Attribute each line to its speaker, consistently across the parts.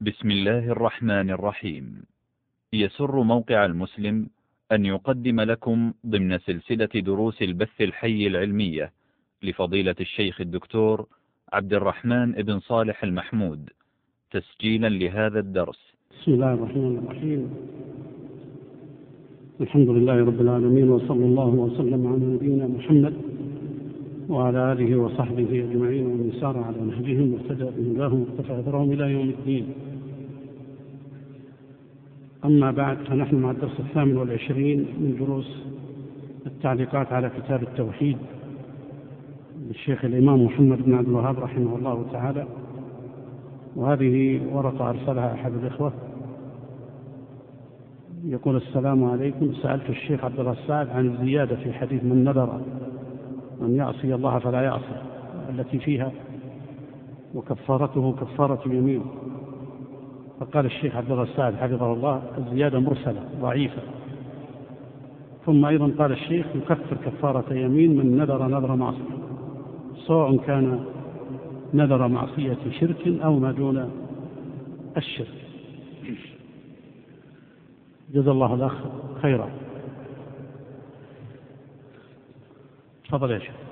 Speaker 1: بسم الله الرحمن الرحيم. يسر موقع المسلم أن يقدم لكم ضمن سلسلة دروس البث الحي العلمية لفضيلة الشيخ الدكتور عبد الرحمن بن صالح المحمود تسجيلا لهذا الدرس.
Speaker 2: بسم الله الرحمن الرحيم. الحمد لله رب العالمين، وصلى الله وسلم على نبينا محمد وعلى آله وصحبه أجمعين ومن سار على نهجهم واهتدى بهداهم واقتفى أثرهم إلى يوم الدين. أما بعد، فنحن مع الدرس 28 من دروس التعليقات على كتاب التوحيد للشيخ الإمام محمد بن عبد الوهاب رحمه الله تعالى، وهذه ورقة أرسلها أحد الإخوة يقول: السلام عليكم، سألت الشيخ عبد الرسال عن الزيادة في حديث من نذر أن يعصي الله فلا يعصي التي فيها وكفارته كفارة يمين، فقال الشيخ عبد الرسال حفظه الله: الزيادة مرسلة ضعيفة. ثم أيضا قال الشيخ: يكفر كفارة يمين من نذر معصية، سواء كان نذر معصية شرك أو ما دون الشرك. جزا الله الأخ خيرا. تفضل يا شيخ.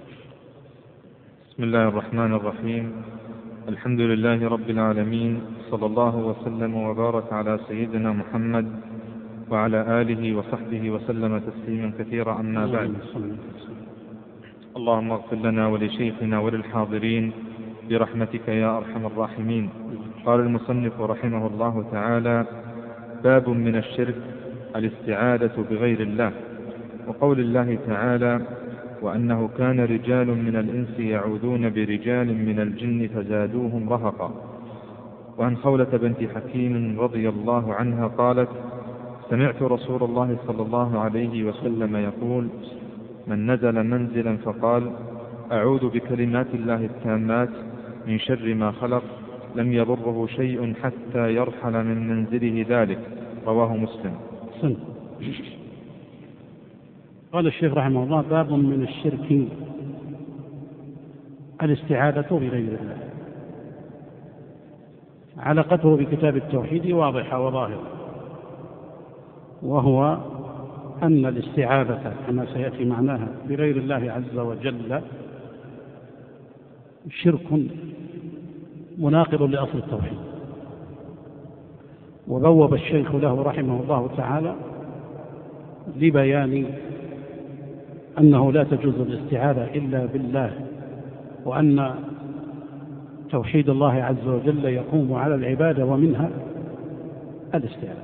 Speaker 3: بسم الله الرحمن الرحيم. الحمد لله رب العالمين، صلى الله وسلم وبارك على سيدنا محمد وعلى آله وصحبه وسلم تسليما كثيرا. أما بعد، اللهم اغفر لنا ولشيخنا وللحاضرين برحمتك يا أرحم الراحمين. قال المصنف رحمه الله تعالى: باب من الشرك الاستعاذة بغير الله. وقول الله تعالى: وأنه كان رجال من الإنس يعوذون برجال من الجن فزادوهم رهقا. وعن خولة بنت حكيم رضي الله عنها قالت: سمعت رسول الله صلى الله عليه وسلم يقول: من نزل منزلا فقال: أعوذ بكلمات الله التامات من شر ما خلق، لم يضره شيء حتى يرحل من منزله ذلك. رواه مسلم.
Speaker 2: قال الشيخ رحمه الله: باب من الشرك الاستعاذة بغير الله. علاقته بكتاب التوحيد واضحة وظاهرة، وهو أن الاستعاذة كما سيأتي معناها بغير الله عز وجل شرك مناقض لأصل التوحيد. وبوب الشيخ له رحمه الله تعالى لبيان أنه لا تجوز الاستعاذة إلا بالله، وأن توحيد الله عز وجل يقوم على العبادة ومنها الاستعاذة.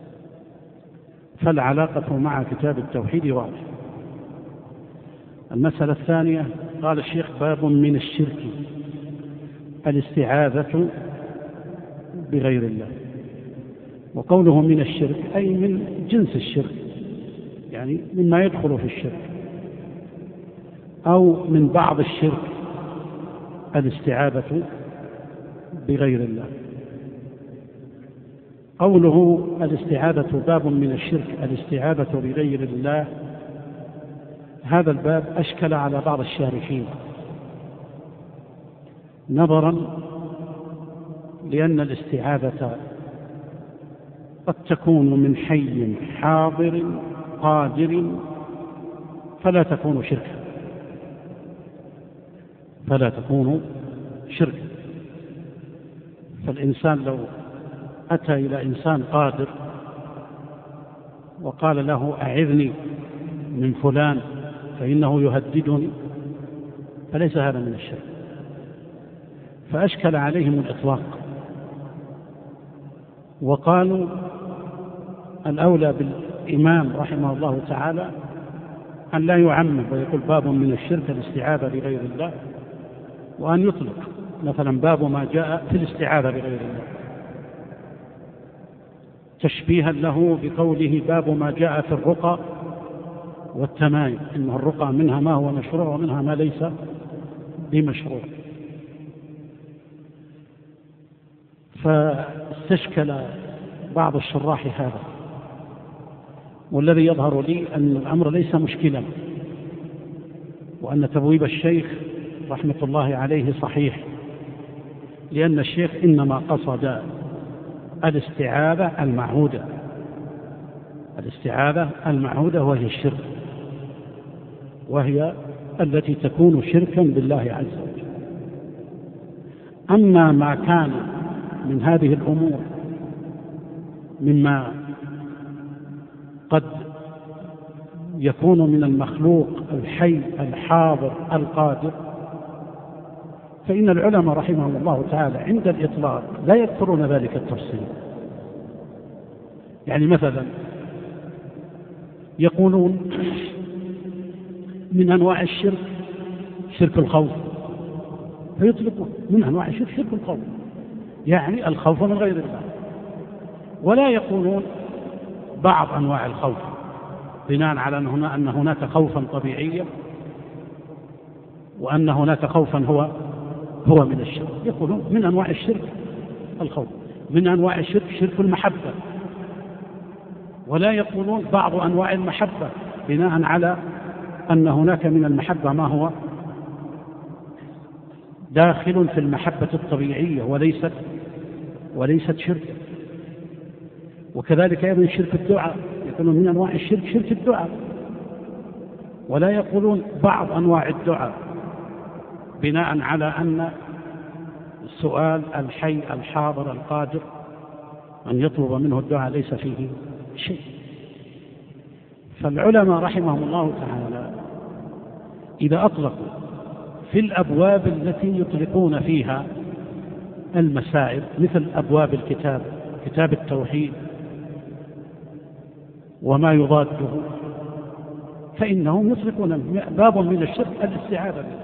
Speaker 2: فالعلاقة مع كتاب التوحيد واضحة. المسألة الثانية، قال الشيخ: باب من الشرك الاستعاذة بغير الله. وقوله من الشرك أي من جنس الشرك، يعني مما يدخل في الشرك، أو من بعض الشرك الاستعاذة بغير الله. قوله الاستعاذة باب من الشرك الاستعاذة بغير الله، هذا الباب أشكل على بعض الشارحين، نظرا لأن الاستعاذة قد تكون من حي حاضر قادر فلا تكون شركا. فالإنسان لو أتى إلى إنسان قادر وقال له: أعذني من فلان فإنه يهددني، فليس هذا من الشرك. فأشكل عليهم الإطلاق، وقالوا الأولى بالإمام رحمه الله تعالى أن لا يعمم ويقول باب من الشرك الاستعاذة بغير الله، وأن يطلق مثلا باب ما جاء في الاستعاذة بغير الله، تشبيها له بقوله باب ما جاء في الرقى والتمائم، إن الرقى منها ما هو مشروع ومنها ما ليس بمشروع. فاستشكل بعض الشراح هذا، والذي يظهر لي أن الأمر ليس مشكلا، وأن تبويب الشيخ رحمة الله عليه صحيح، لأن الشيخ إنما قصد الاستعاذة المعهودة. الاستعاذة المعهودة وهي الشرك، وهي التي تكون شركا بالله عز وجل. أما ما كان من هذه الأمور مما قد يكون من المخلوق الحي الحاضر القادر، فإن العلماء رحمهم الله تعالى عند الإطلاق لا يذكرون ذلك التفصيل. يعني مثلا يقولون من أنواع الشرك شرك الخوف، فيطلقوا من أنواع الشرك شرك الخوف، يعني الخوف من غير الله. ولا يقولون بعض أنواع الخوف بناء على أن هناك خوفا طبيعيا وأن هناك خوفا هو من الشرك. يقولون من أنواع الشرك الخوف، من أنواع الشرك شرك المحبة. ولا يقولون بعض أنواع المحبة بناء على أن هناك من المحبة ما هو داخل في المحبة الطبيعية وليست شرك. وكذلك أيضا شرك الدعاء، يقولون من أنواع الشرك شرك الدعاء. ولا يقولون بعض أنواع الدعاء بناء على أن السؤال الحي الحاضر القادر أن يطلب منه الدعاء ليس فيه شيء. فالعلماء رحمهم الله تعالى إذا أطلقوا في الأبواب التي يطلقون فيها المسائل مثل أبواب الكتاب، كتاب التوحيد وما يضاده، فإنهم يطلقون باب من الشرك الاستعاذة به.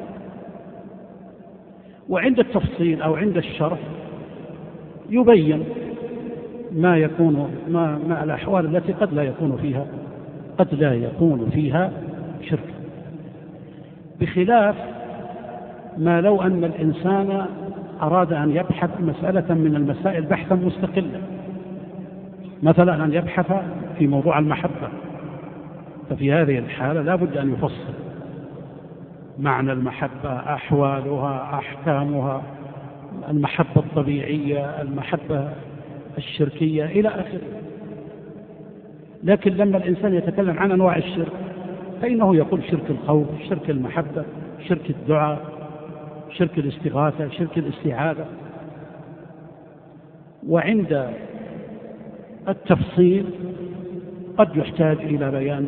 Speaker 2: وعند التفصيل أو عند الشرح يبين ما يكون ما الأحوال التي قد لا يكون فيها شرك، بخلاف ما لو أن الإنسان أراد أن يبحث مسألة من المسائل بحثا مستقلا، مثلا أن يبحث في موضوع المحبة، ففي هذه الحالة لا بد أن يفصل معنى المحبة، أحوالها، أحكامها، المحبة الطبيعية، المحبة الشركية إلى آخره. لكن لما الإنسان يتكلم عن أنواع الشرك فإنه يقول شرك الخوف، شرك المحبة، شرك الدعاء، شرك الاستغاثة، شرك الاستعاذة. وعند التفصيل قد يحتاج إلى بيان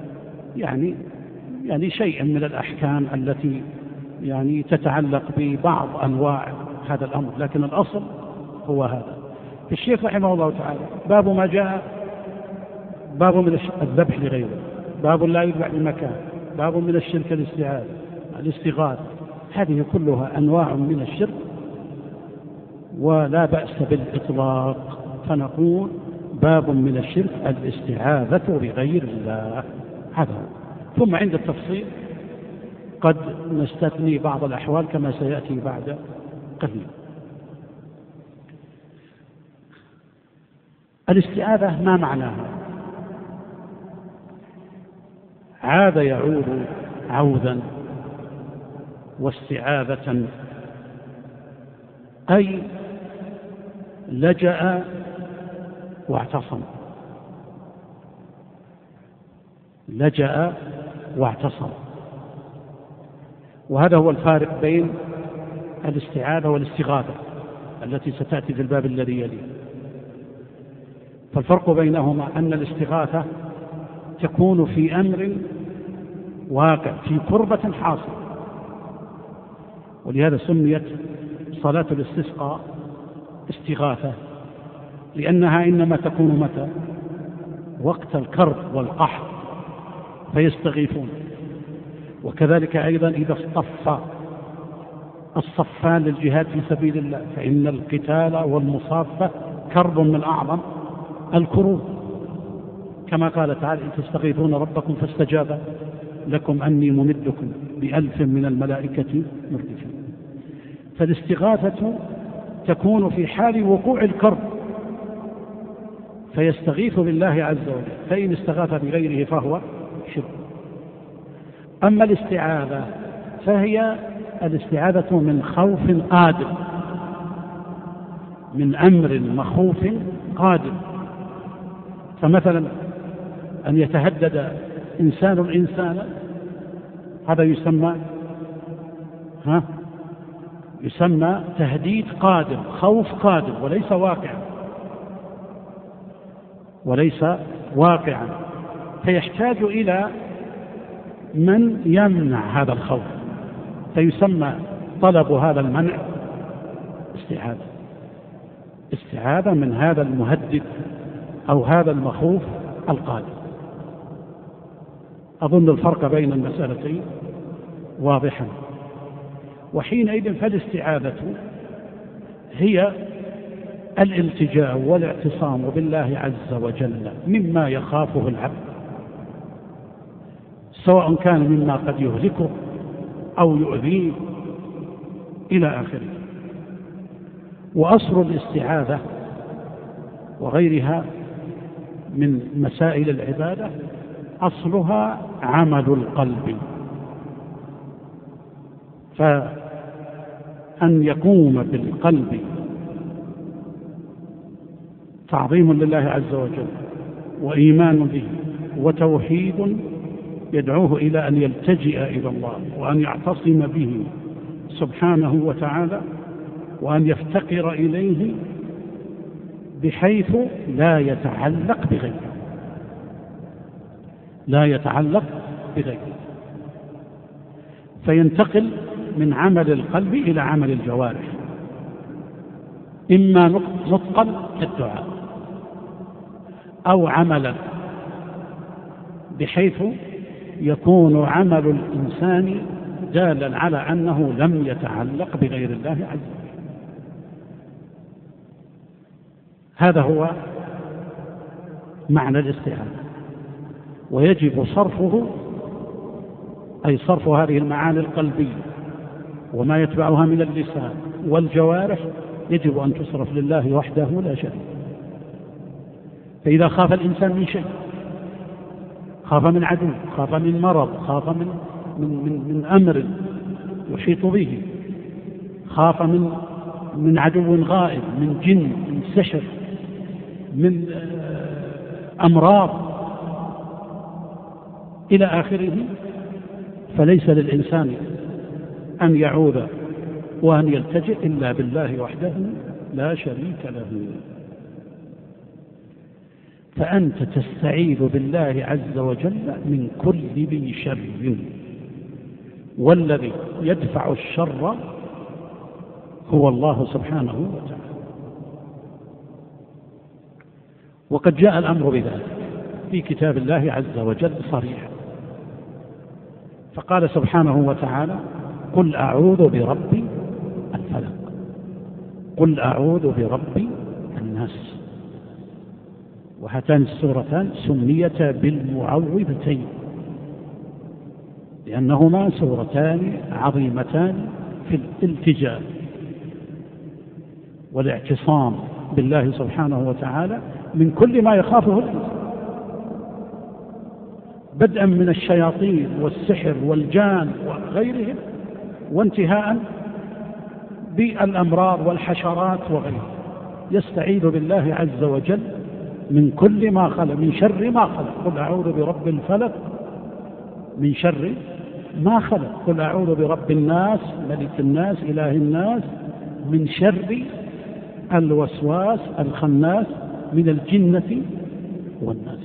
Speaker 2: يعني شيء من الأحكام التي تتعلق ببعض أنواع هذا الأمر، لكن الأصل هو هذا. الشيخ رحمه الله تعالى باب ما جاء، باب من الذبح لغيره، باب لا يذبح بمكان، باب من الشرك الاستعاذة، الاستغاثة، هذه كلها أنواع من الشرك ولا بأس بالإطلاق، فنقول باب من الشرك الاستعاذة بغير الله، هذا. ثم عند التفصيل قد نستثني بعض الأحوال كما سيأتي بعد قليل. الاستعاذة ما معناها؟ عاد يعود عودا، واستعاذة أي لجأ واعتصم، لجأ واعتصم. وهذا هو الفارق بين الاستعاذة والاستغاثة التي ستأتي في الباب الذي يليه. فالفرق بينهما أن الاستغاثة تكون في أمر واقع، في كربة حاصلة، ولهذا سميت صلاة الاستسقاء استغاثة، لأنها إنما تكون متى؟ وقت الكرب والقحط فيستغيثون. وكذلك أيضا إذا اصطف الصفان للجهاد في سبيل الله، فإن القتال والمصافة كرب من أعظم الكروب، كما قال تعالى إن تستغيثون ربكم فاستجاب لكم أني ممدكم ب1000 من الملائكة مردفين. فالاستغاثة تكون في حال وقوع الكرب فيستغيث بالله عز وجل، فإن استغاث بغيره فهو شرك. أما الاستعاذة فهي الاستعاذة من خوف قادم، من أمر مخوف قادم. فمثلا أن يتهدد إنسان إنسانا، هذا يسمى تهديد قادم، خوف قادم، وليس واقعا، فيحتاج إلى من يمنع هذا الخوف، فيسمى طلب هذا المنع استعاذة من هذا المهدد أو هذا المخوف القادم. أظن الفرق بين المسألتين واضحا. وحينئذ فالاستعاذة هي الالتجاء والاعتصام بالله عز وجل مما يخافه العبد، سواء كان مما قد يهلكه أو يؤذيه إلى آخره. وأصل الاستعاذة وغيرها من مسائل العبادة أصلها عمل القلب، فأن يقوم بالقلب تعظيم لله عز وجل وإيمان به وتوحيد يدعوه إلى أن يلتجئ إلى الله وأن يعتصم به سبحانه وتعالى وأن يفتقر إليه بحيث لا يتعلق بغيره، فينتقل من عمل القلب إلى عمل الجوارح، إما نطقا كالدعاء أو عملا، بحيث يكون عمل الإنسان دالا على أنه لم يتعلق بغير الله عز وجل. هذا هو معنى الاستعاذة، ويجب صرفه، أي صرف هذه المعاني القلبية وما يتبعها من اللسان والجوارح يجب أن تصرف لله وحده لا شريك. فإذا خاف الإنسان من شيء، خاف من عدو، خاف من مرض، خاف من أمر يحيط به، خاف من عدو غائب، من جن، من سحر، من أمراض إلى آخره، فليس للإنسان أن يعوذ وأن يلتجئ إلا بالله وحده لا شريك له. فأنت تستعيذ بالله عز وجل من كل ذي شر، والذي يدفع الشر هو الله سبحانه وتعالى. وقد جاء الأمر بذلك في كتاب الله عز وجل صريحا، فقال سبحانه وتعالى: قل أعوذ برب الفلق، قل أعوذ برب الناس. وهاتان السورتان سميتا بالمعوذتين لأنهما سورتان عظيمتان في الالتجاء والاعتصام بالله سبحانه وتعالى من كل ما يخافه الإنسان، بدءا من الشياطين والسحر والجان وغيرهم، وانتهاء بالأمراض والحشرات وغيرها. يستعيذ بالله عز وجل من كل ما خلق، من شر ما خلق. قل أعوذ برب الفلق من شر ما خلق، قل أعوذ برب الناس ملك الناس إله الناس من شر الوسواس الخناس من الجنة والناس.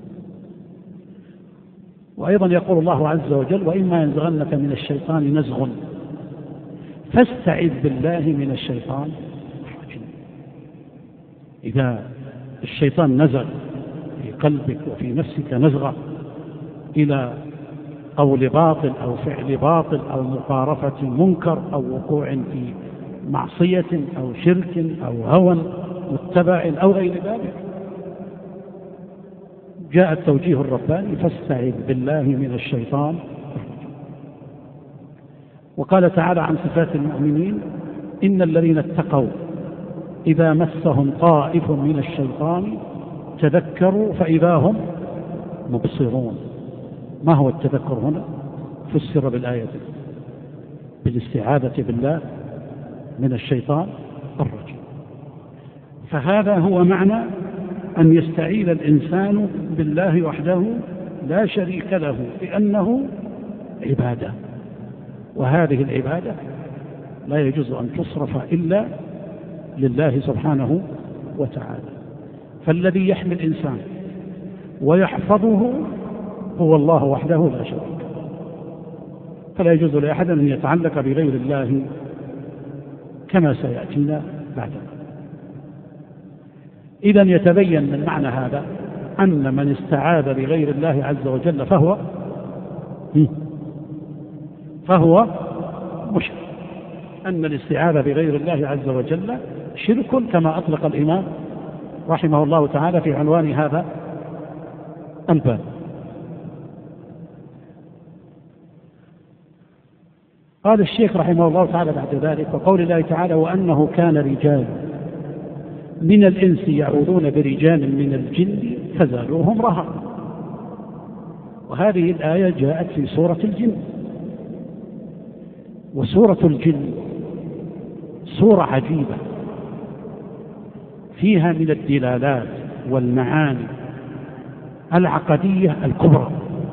Speaker 2: وأيضا يقول الله عز وجل: وإما ينزغنك من الشيطان نزغ فاستعذ بالله من الشيطان الرجيم. إذا الشيطان نزغ في قلبك وفي نفسك نزغة إلى قول باطل أو فعل باطل أو مقارفة منكر أو وقوع في معصية أو شرك أو هوى متبع أو غير ذلك، جاء التوجيه الرباني: فاستعذ بالله من الشيطان. وقال تعالى عن صفات المؤمنين: إن الذين اتقوا إذا مسهم طائف من الشيطان تذكروا فإذا هم مبصرون. ما هو التذكر هنا؟ فسر بالآية بالاستعاذة بالله من الشيطان الرجيم. فهذا هو معنى أن يستعين الإنسان بالله وحده لا شريك له، لأنه عبادة، وهذه العبادة لا يجوز أن تصرف إلا لله سبحانه وتعالى. فالذي يحمي الإنسان ويحفظه هو الله وحده لا شريك له، فلا يجوز لأحد أن يتعلق بغير الله كما سيأتينا بعد. إذن يتبين من معنى هذا أن من استعاذ بغير الله عز وجل فهو مشرك، أن الاستعاذة بغير الله عز وجل شرك، كما أطلق الإمام رحمه الله تعالى في عنوان هذا الباب. قال الشيخ رحمه الله تعالى بعد ذلك: وقول الله تعالى: وأنه كان رجال من الإنس يعوذون برجال من الجن فزادوهم رهقا. وهذه الآية جاءت في سورة الجن، وسورة الجن سورة عجيبة فيها من الدلالات والمعاني العقدية الكبرى.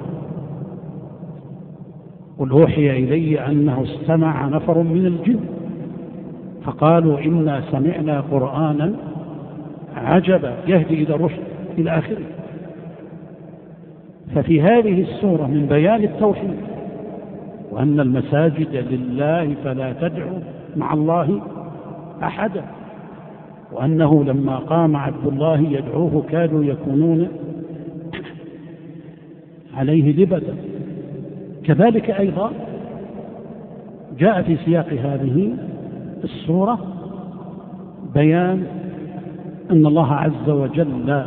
Speaker 2: قل أوحي إلي أنه استمع نفر من الجن فقالوا إنا سمعنا قرآنا عجبا يهدي إلى الرشد إلى آخره. ففي هذه السورة من بيان التوحيد، وأن المساجد لله فلا تدعوا مع الله أحدا، وأنه لما قام عبد الله يدعوه كادوا يكونون عليه لبدا. كذلك أيضا جاء في سياق هذه السورة بيان أن الله عز وجل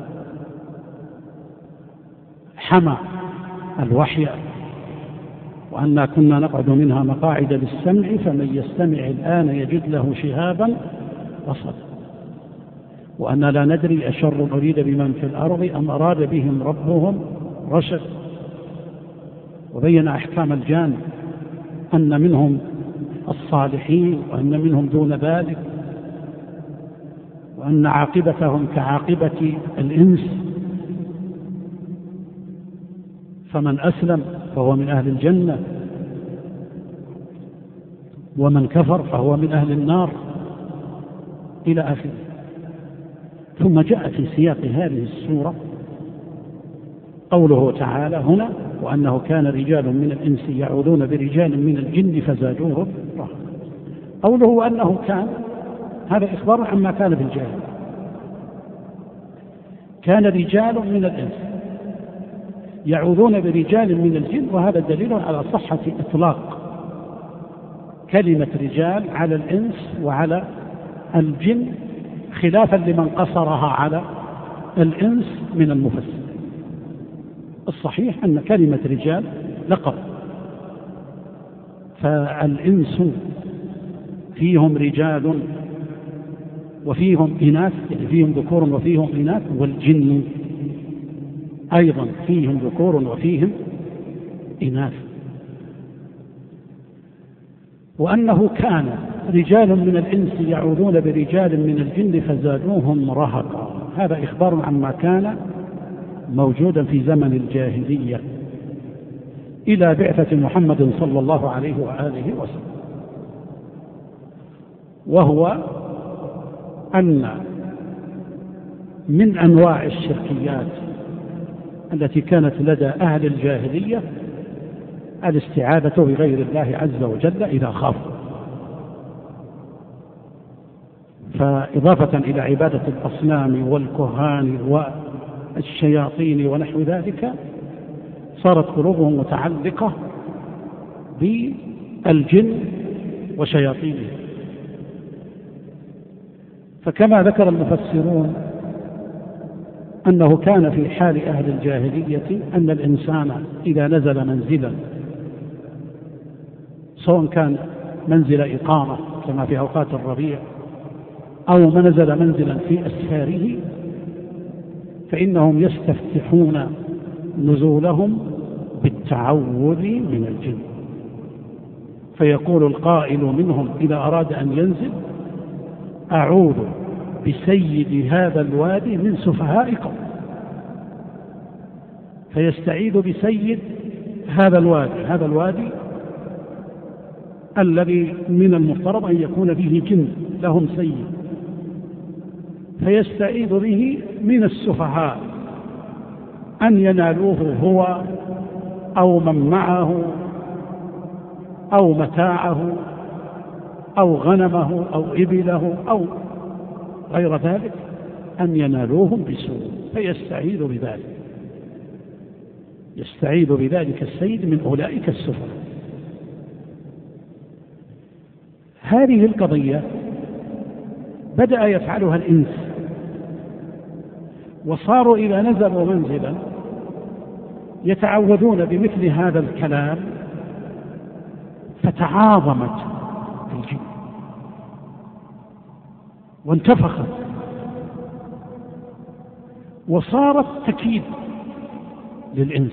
Speaker 2: حمى الوحي، وأنا كنا نقعد منها مقاعد للسمع فمن يستمع الآن يجد له شهابا رصدا، وأنا لا ندري أشر أريد بمن في الأرض أم أراد بهم ربهم رشد. وبين أحكام الجان أن منهم الصالحين وأن منهم دون ذلك، وأن عاقبتهم كعاقبة الإنس، فمن أسلم فهو من أهل الجنة ومن كفر فهو من أهل النار إلى آخره. ثم جاء في سياق هذه السورة قوله تعالى هنا: وأنه كان رجال من الإنس يعوذون برجال من الجن فزادوهم رهقا. قوله وأنه كان، هذا إخبار عما كان في الجاهلية. كان رجال من الإنس يعوذون برجال من الجن، وهذا دليل على صحة إطلاق كلمة رجال على الإنس وعلى الجن، خلافا لمن قصرها على الإنس من المفسر. الصحيح أن كلمة رجال لقب، فالإنس فيهم رجال وفيهم إناث، يعني فيهم ذكور وفيهم إناث، والجن أيضا فيهم ذكور وفيهم إناث. وأنه كان رجال من الإنس يعوذون برجال من الجن فزادوهم رهقا، هذا إخبار عما كان موجودا في زمن الجاهلية إلى بعثة محمد صلى الله عليه وآله وسلم، وهو أن من أنواع الشركيات التي كانت لدى أهل الجاهلية الاستعاذة بغير الله عز وجل إذا خافوا. فإضافة إلى عبادة الأصنام والكهان والشياطين ونحو ذلك، صارت قلوبهم متعلقة بالجن وشياطينه. فكما ذكر المفسرون أنه كان في حال أهل الجاهلية أن الإنسان إذا نزل منزلا، سواء كان منزل إقامة كما في أوقات الربيع أو نزل منزلا في أسفاره، فإنهم يستفتحون نزولهم بالتعوذ من الجن. فيقول القائل منهم إذا أراد أن ينزل: أعوذ بسيد هذا الوادي من سفهاء قوم، فيستعيذ بسيد هذا الوادي الذي من المفترض أن يكون فيه جن لهم سيد، فيستعيذ به من السفهاء أن ينالوه هو أو من معه أو متاعه أو غنمه أو إبله أو غير ذلك، أن ينالوهم بسوء، فيستعيذ بذلك السيد من أولئك السفهاء. هذه القضية بدأ يفعلها الإنس، وصاروا إذا نزلوا منزلا يتعوذون بمثل هذا الكلام، فتعاظمت الجن وانتفخت وصارت تكيد للإنس.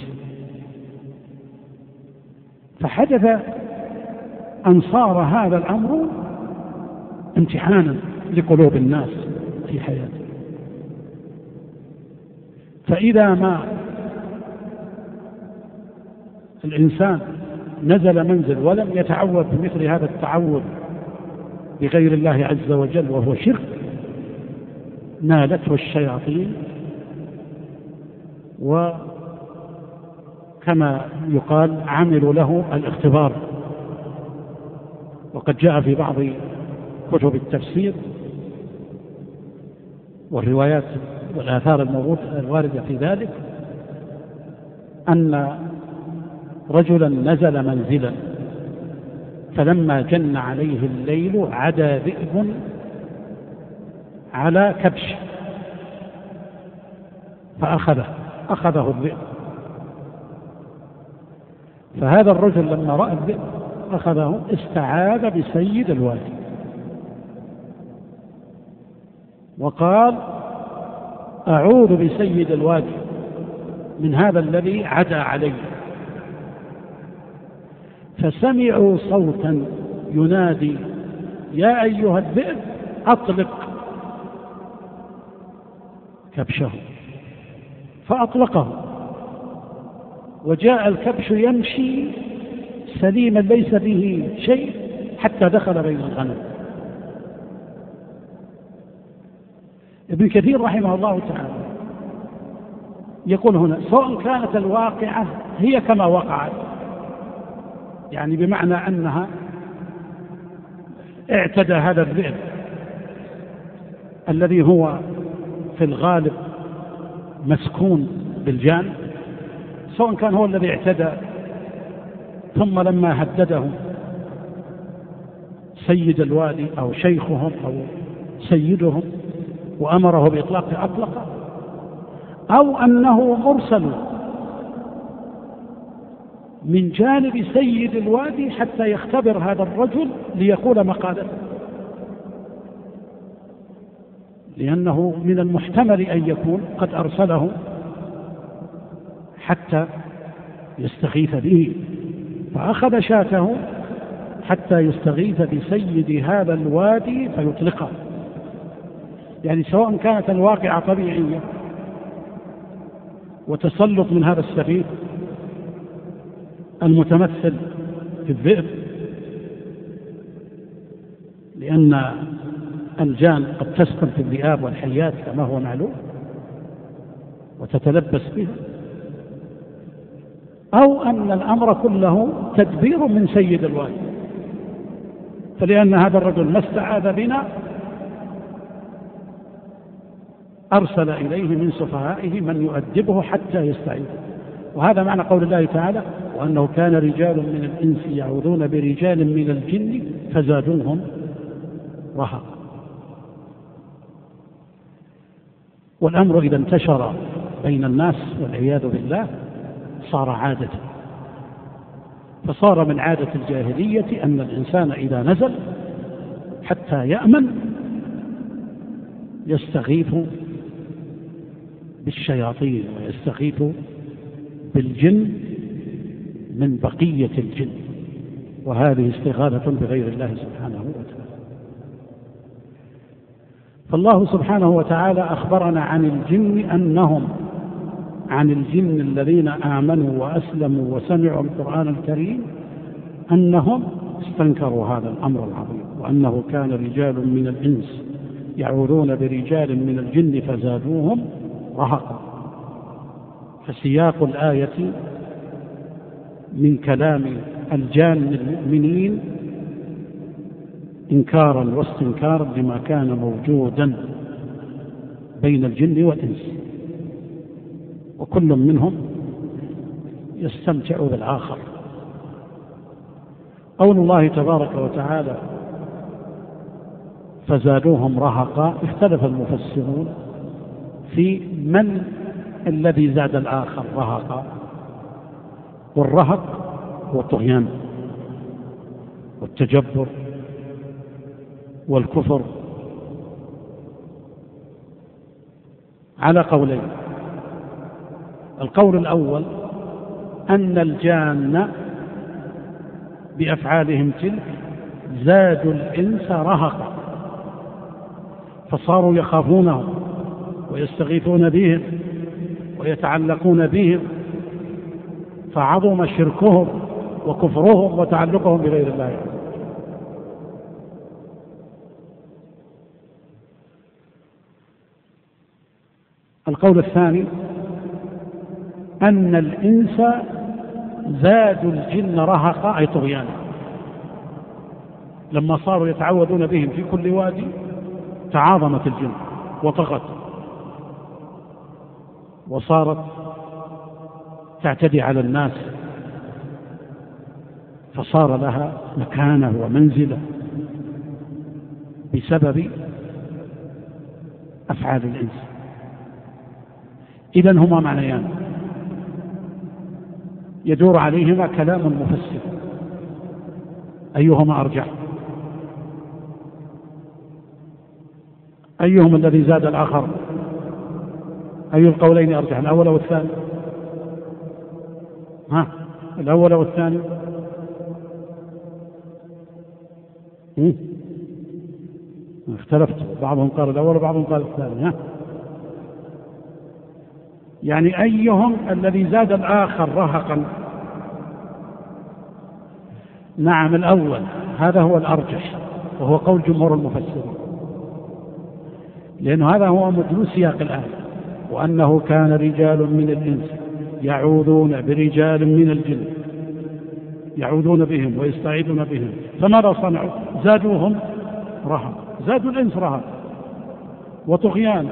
Speaker 2: فحدث أن صار هذا الأمر امتحانا لقلوب الناس في حياته، فإذا ما الإنسان نزل منزل ولم يتعوذ بمثل هذا التعوذ بغير الله عز وجل وهو شرك، نالته الشياطين، وكما يقال عملوا له الاختبار. وقد جاء في بعض كتب التفسير والروايات والآثار الواردة في ذلك أن رجلا نزل منزلا، فلما جن عليه الليل عدا ذئب على كبش فأخذه الذئب، فهذا الرجل لما رأى الذئب أخذه استعاذ بسيد الوادي وقال أعوذ بسيد الوادي من هذا الذي عدا علي. فسمعوا صوتا ينادي يا أيها الذئب أطلق كبشه، فأطلقه، وجاء الكبش يمشي سليما ليس به شيء حتى دخل بين الغنم. ابن كثير رحمه الله تعالى يقول هنا سواء كانت الواقعة هي كما وقعت، يعني بمعنى أنها اعتدى هذا الذئب الذي هو في الغالب مسكون بالجان، سواء كان هو الذي اعتدى ثم لما هدده سيد الوادي أو شيخهم أو سيدهم وأمره بإطلاق أطلقه، أو أنه مرسل من جانب سيد الوادي حتى يختبر هذا الرجل ليقول مقالته، لأنه من المحتمل أن يكون قد أرسله حتى يستغيث به، فأخذ شاته حتى يستغيث بسيد هذا الوادي فيطلقه. يعني سواء كانت الواقعة طبيعية وتسلط من هذا السفيه المتمثل في الذئب، لأن الجان قد تسكن في الذئاب والحيات كما هو معلوم وتتلبس بها، أو أن الأمر كله تدبير من سيد الوادي، فلأن هذا الرجل ما استعاذ بنا أرسل إليه من سفهائه من يؤدبه حتى يستعيذ. وهذا معنى قول الله تعالى وأنه كان رجال من الإنس يعوذون برجال من الجن فزادوهم رهقا. والأمر إذا انتشر بين الناس والعياذ بالله صار عادة، فصار من عادة الجاهلية أن الإنسان إذا نزل حتى يأمن يستغيث بالشياطين ويستغيث بالجن من بقية الجن، وهذه استغاثة بغير الله سبحانه وتعالى. فالله سبحانه وتعالى أخبرنا عن الجن الذين آمنوا وأسلموا وسمعوا القرآن الكريم أنهم استنكروا هذا الأمر العظيم، وأنه كان رجال من الإنس يعوذون برجال من الجن فزادوهم رهقا. فسياق الآية من كلام الجان المؤمنين إنكارا واستنكارا لما كان موجودا بين الجن والإنس، وكل منهم يستمتع بالآخر. قول الله تبارك وتعالى فزادوهم رهقا، اختلف المفسرون في من الذي زاد الآخر رهقا، والرهق هو الطغيان والتجبر والكفر على قولين. القول الأول أن الجان بأفعالهم تلك زادوا الإنس رهقا، فصاروا يخافونهم ويستغيثون بهم ويتعلقون بهم، فعظم شركهم وكفرهم وتعلقهم بغير الله. القول الثاني أن الإنس زادوا الجن رهقا أي طغيانا، لما صاروا يتعوذون بهم في كل وادي تعاظمت الجن وطغت وصارت تعتدي على الناس، فصار لها مكانة ومنزلة بسبب أفعال الإنس. إذن هما معنيان يدور عليهما كلام المفسر، أيهما أرجح؟ أيهم الذي زاد الآخر؟ أي القولين أرجح، الأول والثاني؟ الأول والثاني؟ اختلفت، بعضهم قال الأول وبعضهم قال الثاني. يعني أيهم الذي زاد الآخر رهقا؟ نعم الأول، هذا هو الأرجح وهو قول جمهور المفسرين، لأن هذا هو مدلول سياق الآية، وأنه كان رجال من الإنس يعوذون برجال من الجن يعوذون بهم ويستعيذون بهم، فماذا صنعوا؟ زادوهم رهقا، زادوا الإنس رهقا وطغيانا،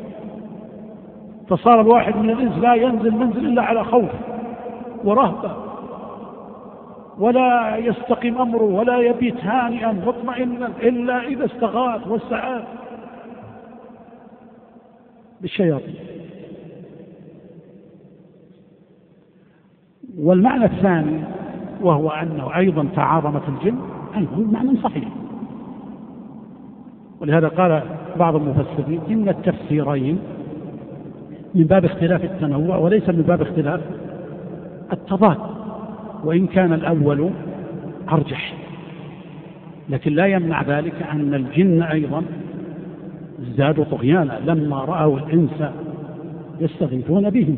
Speaker 2: فصار الواحد من الإنس لا ينزل منزل إلا على خوف ورهبة، ولا يستقيم أمره ولا يبيت هانئا مطمئنا إلا إذا استغاث واستعاذ بالشياطين. والمعنى الثاني وهو أنه أيضا تعاظمت الجن، أيضا معنى صحيح، ولهذا قال بعض المفسرين إن التفسيرين من باب اختلاف التنوع وليس من باب اختلاف التضاد، وإن كان الأول أرجح، لكن لا يمنع ذلك أن الجن أيضا ازدادوا طغيانا لما رأوا الإنس يستغيثون بهم.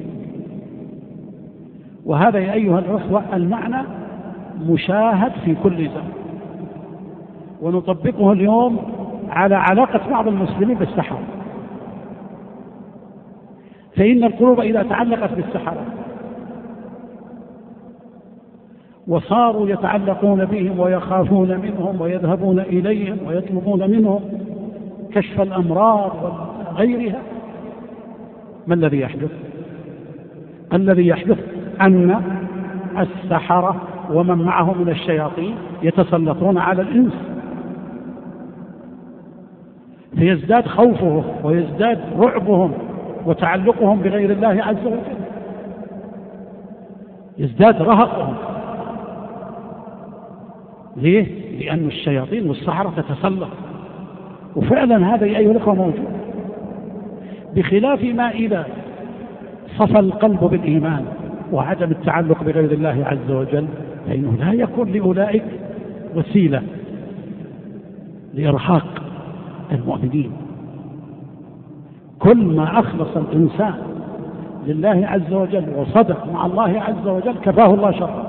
Speaker 2: وهذا يا أيها الأخوة المعنى مشاهد في كل زمن، ونطبقه اليوم على علاقة بعض المسلمين بالسحرة، فإن القلوب إذا تعلقت بالسحرة وصاروا يتعلقون بهم ويخافون منهم ويذهبون إليهم ويطلبون منهم كشف الأمراض وغيرها، ما الذي يحدث؟ الذي يحدث أن السحرة ومن معه من الشياطين يتسلطون على الإنس، فيزداد خوفهم ويزداد رعبهم وتعلقهم بغير الله عز وجل، يزداد رهقهم. ليه؟ لأن الشياطين والسحرة تتسلط، وفعلا هذا يا أيها الأخوة موجود، بخلاف ما إذا صفى القلب بالإيمان وعدم التعلق بغير الله عز وجل، فإنه لا يكون لأولئك وسيلة لإرهاق المؤمنين كل ما أخلص الإنسان لله عز وجل وصدق مع الله عز وجل كفاه الله شره،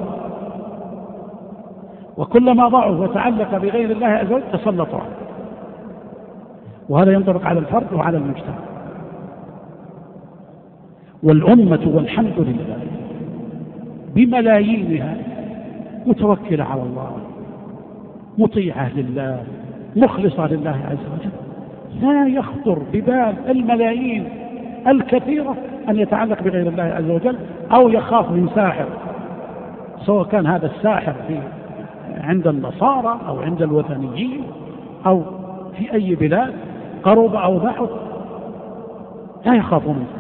Speaker 2: وكلما ضعف وتعلق بغير الله عز وجل تسلطوا عليه. وهذا ينطبق على الفرد وعلى المجتمع. والأمة والحمد لله بملايينها متوكلة على الله، مطيعة لله، مخلصة لله عز وجل، لا يخطر ببال الملايين الكثيرة أن يتعلق بغير الله عز وجل أو يخاف من ساحر، سواء كان هذا الساحر عند النصارى أو عند الوثنيين أو في أي بلاد قرب أو بعد، لا يخافون منه.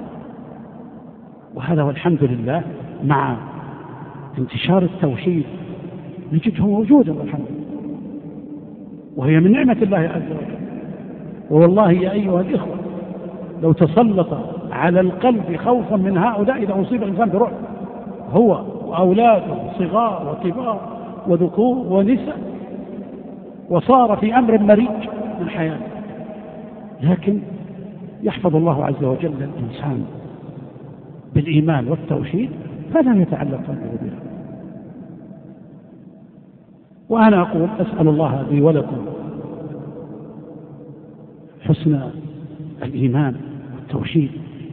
Speaker 2: وهذا والحمد لله مع انتشار التوحيد نجده موجودا والحمد لله، وهي من نعمة الله عز وجل. والله يا أيها الإخوة لو تسلط على القلب خوفا من هؤلاء إذا أصيب الإنسان برعب، هو وأولاده صغار وكبار وذكور ونساء، وصار في أمر مريج من حياته، لكن يحفظ الله عز وجل الإنسان بالإيمان والتوحيد فلا يتعلق قلبه بها. وأنا أقول أسأل الله لي ولكم حسن الإيمان والتوحيد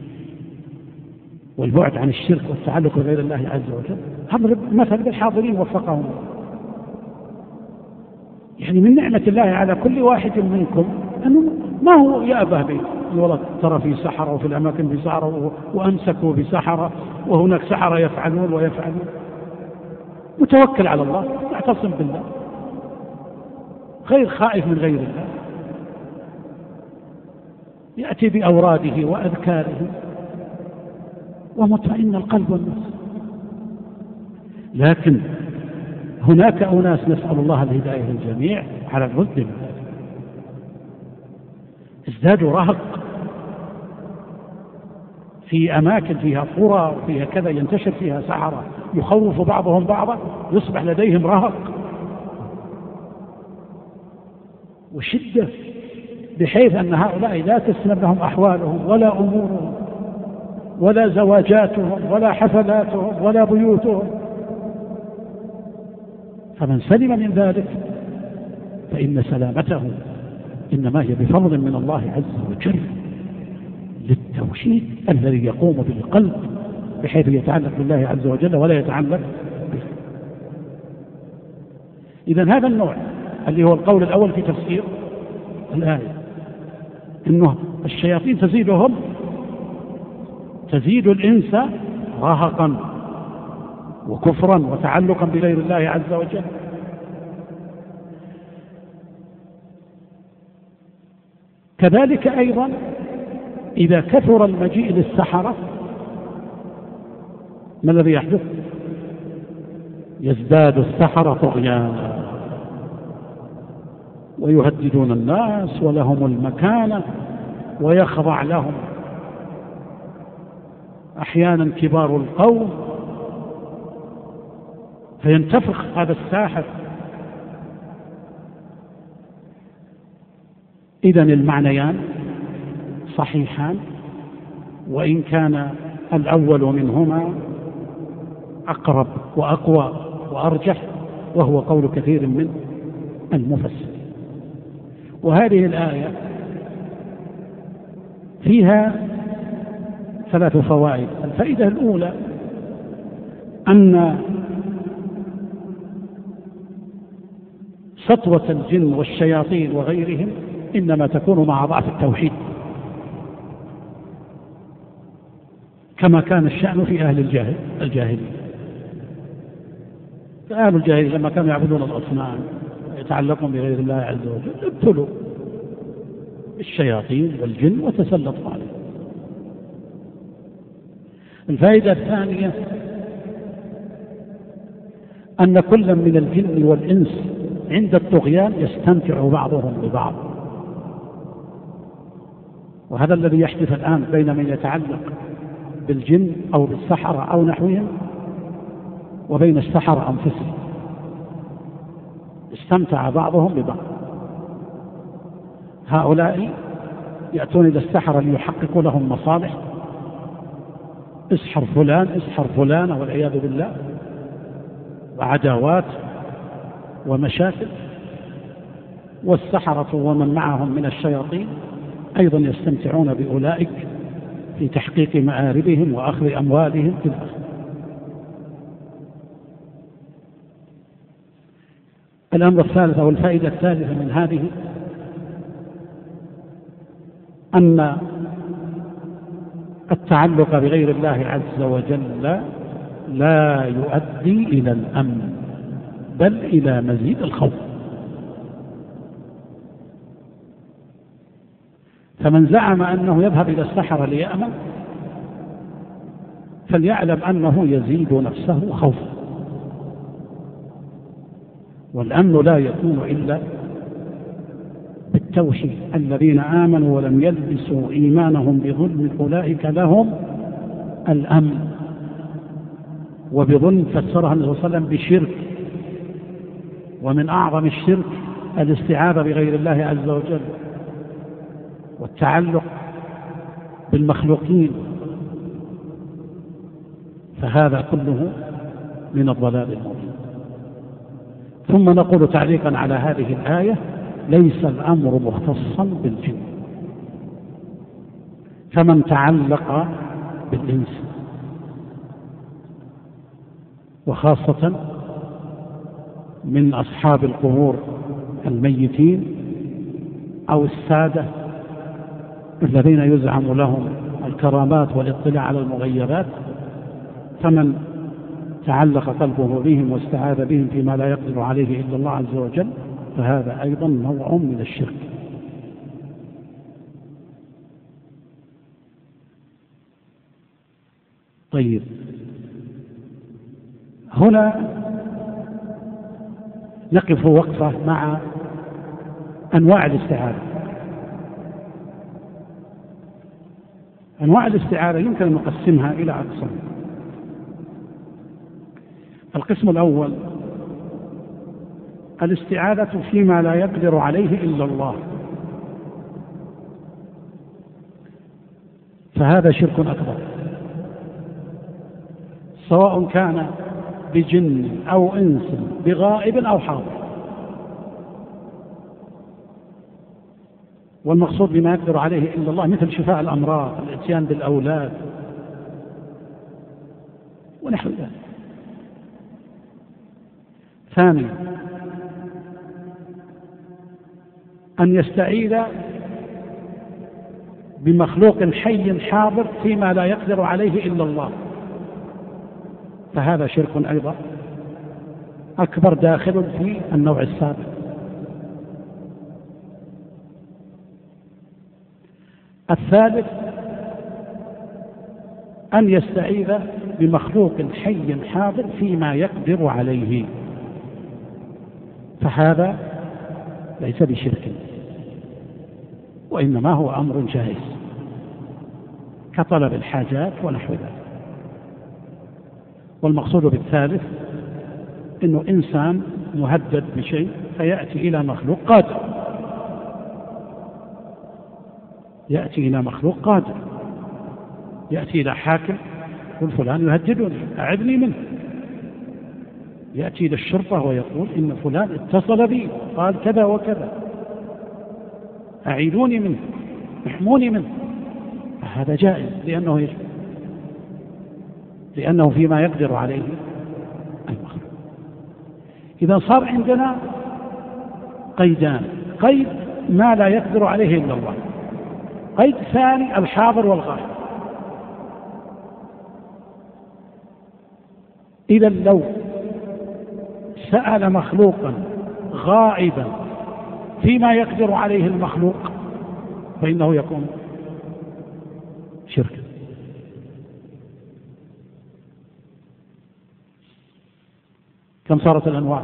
Speaker 2: والبعد عن الشرك والتعلق بغير الله عز وجل. هضرب مثل بالحاضرين وفقهم، يعني من نعمة الله على كل واحد منكم أنه ما هو يأبه به، والله ترى في سحرة وفي الأماكن في سحرة وأمسكوا بسحرة وهناك سحرة يفعلون ويفعلون، متوكل على الله، يعتصم بالله، غير خائف من غير الله، يأتي بأوراده وأذكاره ومطمئن القلب والنفس. لكن هناك أناس نسأل الله الهداية للجميع على الرد من ذلك، ازدادوا رهق في أماكن فيها قرى وفيها كذا ينتشر فيها سحرة يخوف بعضهم بعضا، يصبح لديهم رهق وشدة، بحيث أن هؤلاء لا تسلم لهم أحوالهم ولا أمورهم ولا زواجاتهم ولا حفلاتهم ولا بيوتهم. فمن سلم من ذلك فإن سلامته إنما هي بفضل من الله عز وجل للتوحيد الذي يقوم بالقلب بحيث يتعلق بالله عز وجل ولا يتعلق به. إذن هذا النوع اللي هو القول الأول في تفسير الآية، إنه الشياطين تزيد الإنس رهقا وكفرا وتعلقا بغير الله عز وجل. كذلك أيضا إذا كثر المجيء للسحرة ما الذي يحدث؟ يزداد السحرة طغيانا ويهددون الناس ولهم المكانة ويخضع لهم أحيانا كبار القوم، فينتفخ هذا الساحر. إذن المعنيان صحيحان، وإن كان الأول منهما أقرب وأقوى وأرجح، وهو قول كثير من المفسرين. وهذه الآية فيها 3 فوائد. الفائدة الأولى أن سطوة الجن والشياطين وغيرهم إنما تكون مع ضعف التوحيد، كما كان الشأن في أهل الجاهلية. فأهل الجاهلية لما كانوا يعبدون الأصنام ويتعلقون بغير الله عز وجل ابتلوا الشياطين والجن وتسلطوا عليهم. الفائدة الثانية أن كل من الجن والإنس عند الطغيان يستمتع بعضهم ببعض، وهذا الذي يحدث الآن بين من يتعلق بالجن أو بالسحرة أو نحوهم وبين السحرة أنفسهم، استمتع بعضهم ببعض. هؤلاء يأتون إلى السحرة ليحققوا لهم مصالح، اسحر فلان اسحر فلانة والعياذ بالله، وعداوات ومشاكل. والسحرة ومن معهم من الشياطين أيضا يستمتعون بأولئك في تحقيق مآربهم وأخذ أموالهم في الآخر. الأمر الثالث أو الفائدة الثالثة من هذه أن التعلق بغير الله عز وجل لا يؤدي إلى الأمن بل إلى مزيد الخوف. فمن زعم أنه يذهب إلى السحرة ليأمن فليعلم أنه يزيد نفسه خوفا، والأمن لا يكون إلا بالتوحيد. الذين آمنوا ولم يلبسوا إيمانهم بظلم أولئك لهم الأمن. وبظلم فسرها النبي صلى الله عليه وسلم بشرك، ومن أعظم الشرك الاستعاذة بغير الله عز وجل والتعلق بالمخلوقين، فهذا كله من الضلال المبين. ثم نقول تعليقا على هذه الآية: ليس الأمر مختصا بالجن، فمن تعلق بالإنس وخاصة من أصحاب القبور الميتين أو السادة الذين يزعم لهم الكرامات والاطلاع على المغيبات، فمن تعلق قلبه بهم واستعاذ بهم فيما لا يقدر عليه إلا الله عز وجل فهذا أيضا نوع من الشرك. طيب، هنا نقف وقفة مع أنواع الاستعاذة. أنواع الاستعاذة يمكن أن نقسمها إلى أقسام. القسم الأول الاستعاذة فيما لا يقدر عليه إلا الله، فهذا شرك أكبر، سواء كان بجن أو إنس بغائب أو حاضر. والمقصود بما يقدر عليه إلا الله مثل شفاء الأمراض، الإتيان بالأولاد ونحو ذلك. ثانيا أن يستعيذ بمخلوق حي حاضر فيما لا يقدر عليه إلا الله، فهذا شرك أيضا أكبر داخل في النوع السابق. الثالث أن يستعيذ بمخلوق حي حاضر فيما يقدر عليه، فهذا ليس بشرك وإنما هو أمر جائز كطلب الحاجات ونحو ذلك. والمقصود بالثالث إنه إنسان مهدد بشيء فيأتي إلى مخلوق قادر، يأتي إلى مخلوق قادر، يأتي إلى حاكم يقول فلان يهددني أعذني منه، يأتي إلى الشرطة ويقول إن فلان اتصل بي قال كذا وكذا أعيدوني منه احموني منه، هذا جائز لأنه فيما يقدر عليه المخلوق. إذا صار عندنا قيدان: قيد ما لا يقدر عليه إلا الله، قيد ثاني الحاضر والغائب. إذا لو سأل مخلوقا غائبا فيما يقدر عليه المخلوق فإنه يكون شركا. كم صارت الأنواع؟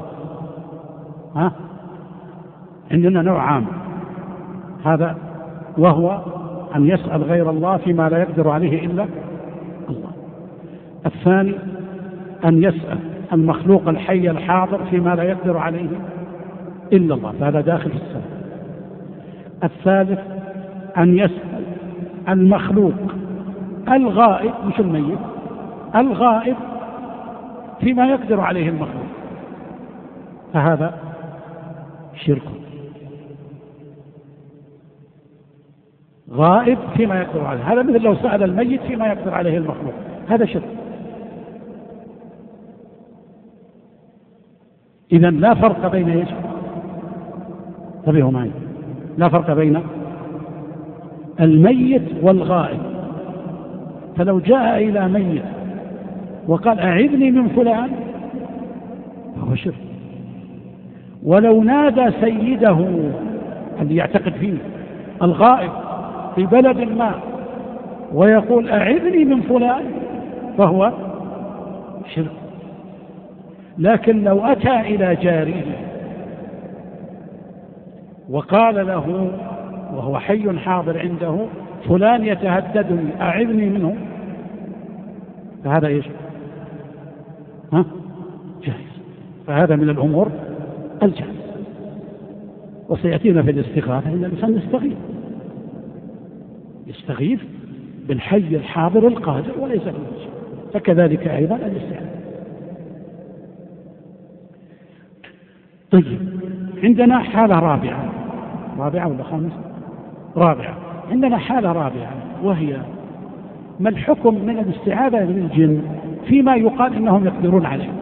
Speaker 2: عندنا نوع عام هذا، وهو أن يسأل غير الله فيما لا يقدر عليه إلا الله. الثاني أن يسأل المخلوق الحي الحاضر فيما لا يقدر عليه إلا الله، فهذا داخل في السنة. الثالث أن يسأل المخلوق الغائب مش الميت، الغائب فيما يقدر عليه المخلوق، فهذا شرك. غائب فيما يقدر عليه، هذا مثل لو سأل الميت فيما يقدر عليه المخلوق، هذا شرك. إذن لا فرق بين ايش؟ انتبهوا معي، لا فرق بين الميت والغائب. فلو جاء إلى ميت وقال أعذني من فلان فهو شرك. ولو نادى سيده اللي يعتقد فيه الغائب في بلد ما ويقول أعذني من فلان فهو شرك. لكن لو أتى إلى جاره وقال له وهو حي حاضر عنده فلان يتهددني أعذني منه، فهذا إيش؟ جائز. فهذا من الأمور الجائز. وسيأتينا في الاستغاثة إن الإنسان يستغيث بالحي الحاضر القادر وليس بالمشي، فكذلك أيضا الاستعانة. طيب، عندنا حالة رابعة ولا خامسة؟ رابعة. عندنا حالة رابعة وهي ما الحكم من الاستعاذة بالجن فيما يقال إنهم يقدرون عليه؟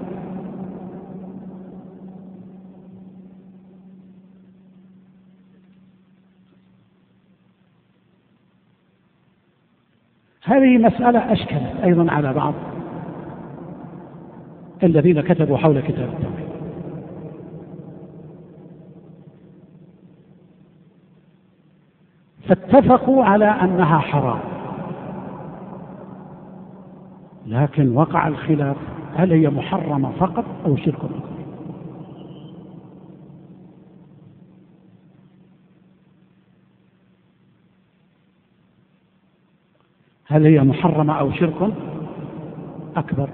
Speaker 2: هذه مسألة أشكلت أيضا على بعض الذين كتبوا حول كتاب التوحيد. فاتفقوا على أنها حرام، لكن وقع الخلاف هل هي محرمة فقط أو شرك أكبر؟ هل هي محرمة أو شرك أكبر؟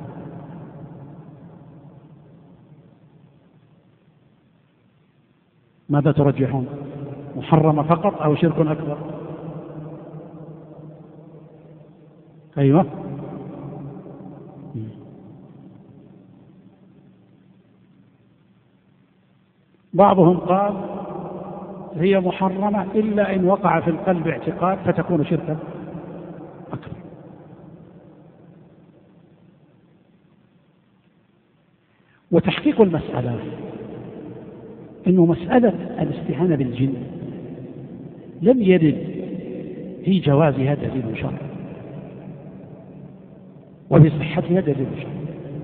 Speaker 2: ماذا ترجحون؟ محرمة فقط أو شرك أكبر؟ أيوة. بعضهم قال هي محرمة إلا إن وقع في القلب اعتقاد فتكون شركا أكبر. وتحقيق المسألة إنه مسألة الاستعانة بالجن لم يرد في جوازها دليل شرعي وفي صحتها دليل شرعي.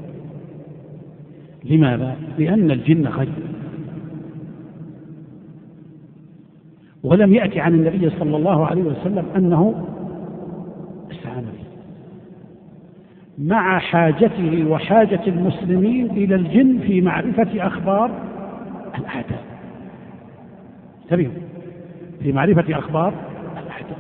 Speaker 2: لماذا؟ لأن الجن غيب، ولم يأتي عن النبي صلى الله عليه وسلم أنه استعان به، مع حاجته وحاجة المسلمين إلى الجن في معرفة أخبار الأعداء. انتبهوا، في معرفة أخبار الأعداء.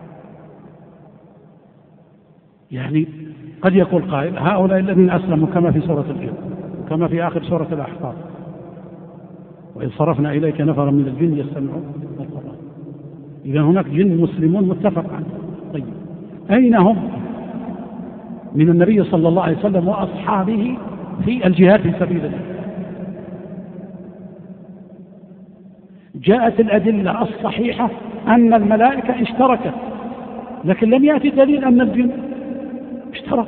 Speaker 2: يعني قد يقول قائل هؤلاء الذين أسلموا كما في سورة الجن كما في آخر سورة الأحقاف وإذ صرفنا إليك نفرا من الجن يستمعون القرآن. إذا هناك جن مسلمون متفق عنه. طيب، أين هم من النبي صلى الله عليه وسلم وأصحابه في الجهاد في سبيل الله؟ جاءت الأدلة الصحيحة أن الملائكة اشتركت، لكن لم يأتي دليل أن الجن اشترك.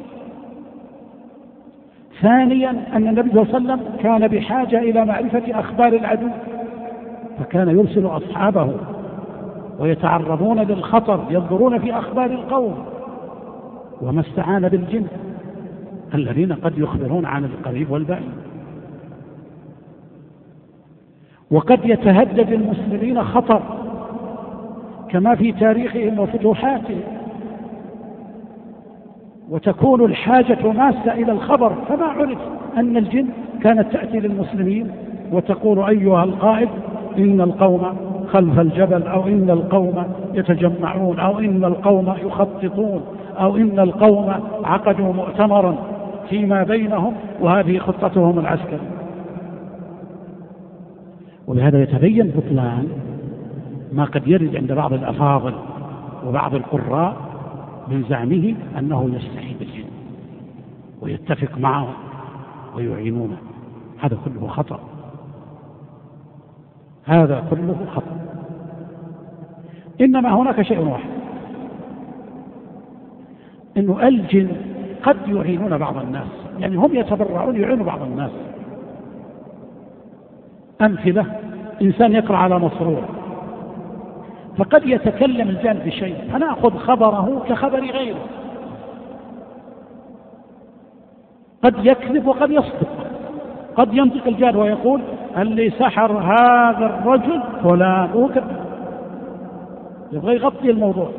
Speaker 2: ثانيا أن النبي صلى الله عليه وسلم كان بحاجة إلى معرفة أخبار العدو، فكان يرسل أصحابه ويتعرضون للخطر، ينظرون في أخبار القوم، وما استعان بالجن الذين قد يخبرون عن القريب والبعيد. وقد يتهدد المسلمين خطر كما في تاريخهم وفتوحاتهم، وتكون الحاجة ماسة إلى الخبر، فما عرف أن الجن كانت تأتي للمسلمين وتقول أيها القائد إن القوم خلف الجبل، أو إن القوم يتجمعون، أو إن القوم يخططون، أو إن القوم عقدوا مؤتمرا فيما بينهم وهذه خطتهم العسكرية. وبهذا يتبين بطلان ما قد يرد عند بعض الأفاضل وبعض القراء من زعمه أنه يستحي بالجن ويتفق معهم ويعينونه. هذا كله خطأ، هذا كله خطأ. إنما هناك شيء واحد، إنه الجن قد يعينون بعض الناس، يعني هم يتبرعون يعينوا بعض الناس. أمثلة: إنسان يقرأ على مصروع فقد يتكلم الجان بشيء فنأخذ خبره كخبر غيره، قد يكذب وقد يصدق. قد ينطق الجان ويقول اللي سحر هذا الرجل فلان، وكذا يبغى يغطي الموضوع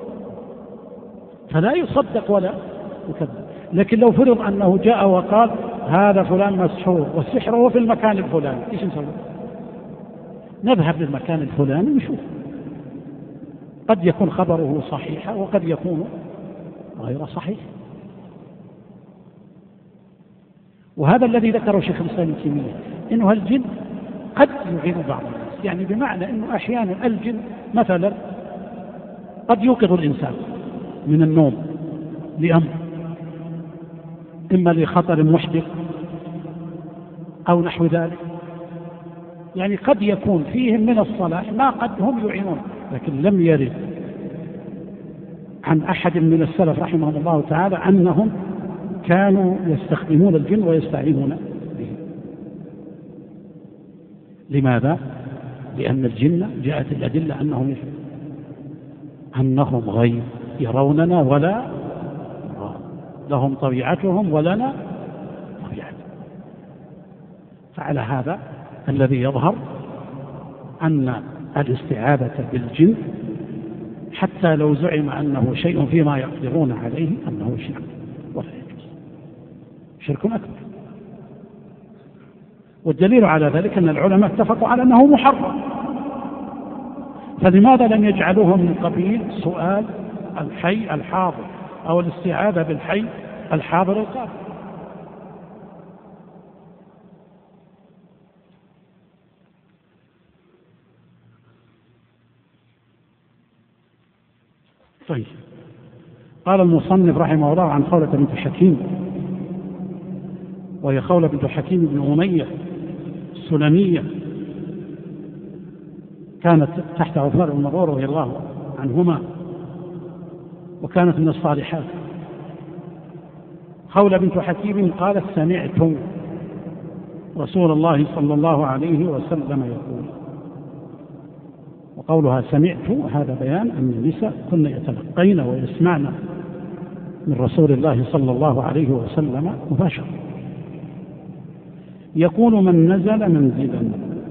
Speaker 2: فلا يصدق ولا يكذب. لكن لو فرض أنه جاء وقال هذا فلان مسحور والسحر هو في المكان الفلاني، إيش نسوي؟ نذهب للمكان الفلاني ونشوف، قد يكون خبره صحيحا وقد يكون غير صحيح. وهذا الذي ذكره شيخ الإسلام ابن تيمية، إنه الجن قد يعين بعض الناس، يعني بمعنى إنه أحيانا الجن مثلا قد يوقظ الإنسان من النوم لأمر، إما لخطر محدث أو نحو ذلك، يعني قد يكون فيهم من الصلاح ما قد هم يعينون. لكن لم يرد عن أحد من السلف رحمهم الله تعالى أنهم كانوا يستخدمون الجن ويستعينون به. لماذا؟ لأن الجن جاءت الأدلة أنهم غيب يروننا ولا لهم طبيعتهم ولنا طبيعتهم. فعلى هذا الذي يظهر أن الاستعاذة بالجن حتى لو زعم أنه شيء فيما يقدرون عليه أنه شرك ولا يجوز، شرك أكبر. والدليل على ذلك أن العلماء اتفقوا على أنه محرم، فلماذا لم يجعلوه من قبيل سؤال الحي الحاضر أو الاستعاذة بالحي الحاضر القادر؟ طيب، قال المصنف رحمه الله عن خولة بنت حكيم، وهي خولة بنت حكيم بن أمية السلمية، كانت تحت عثمان بن مظعون رضي الله عنهما، وكانت من الصالحات. خولة بنت حكيم قالت سمعت رسول الله صلى الله عليه وسلم يقول، وقولها سمعت هذا بيان أن النساء كن يتلقين ويسمعن من رسول الله صلى الله عليه وسلم مباشرة. يقول من نزل منزلا،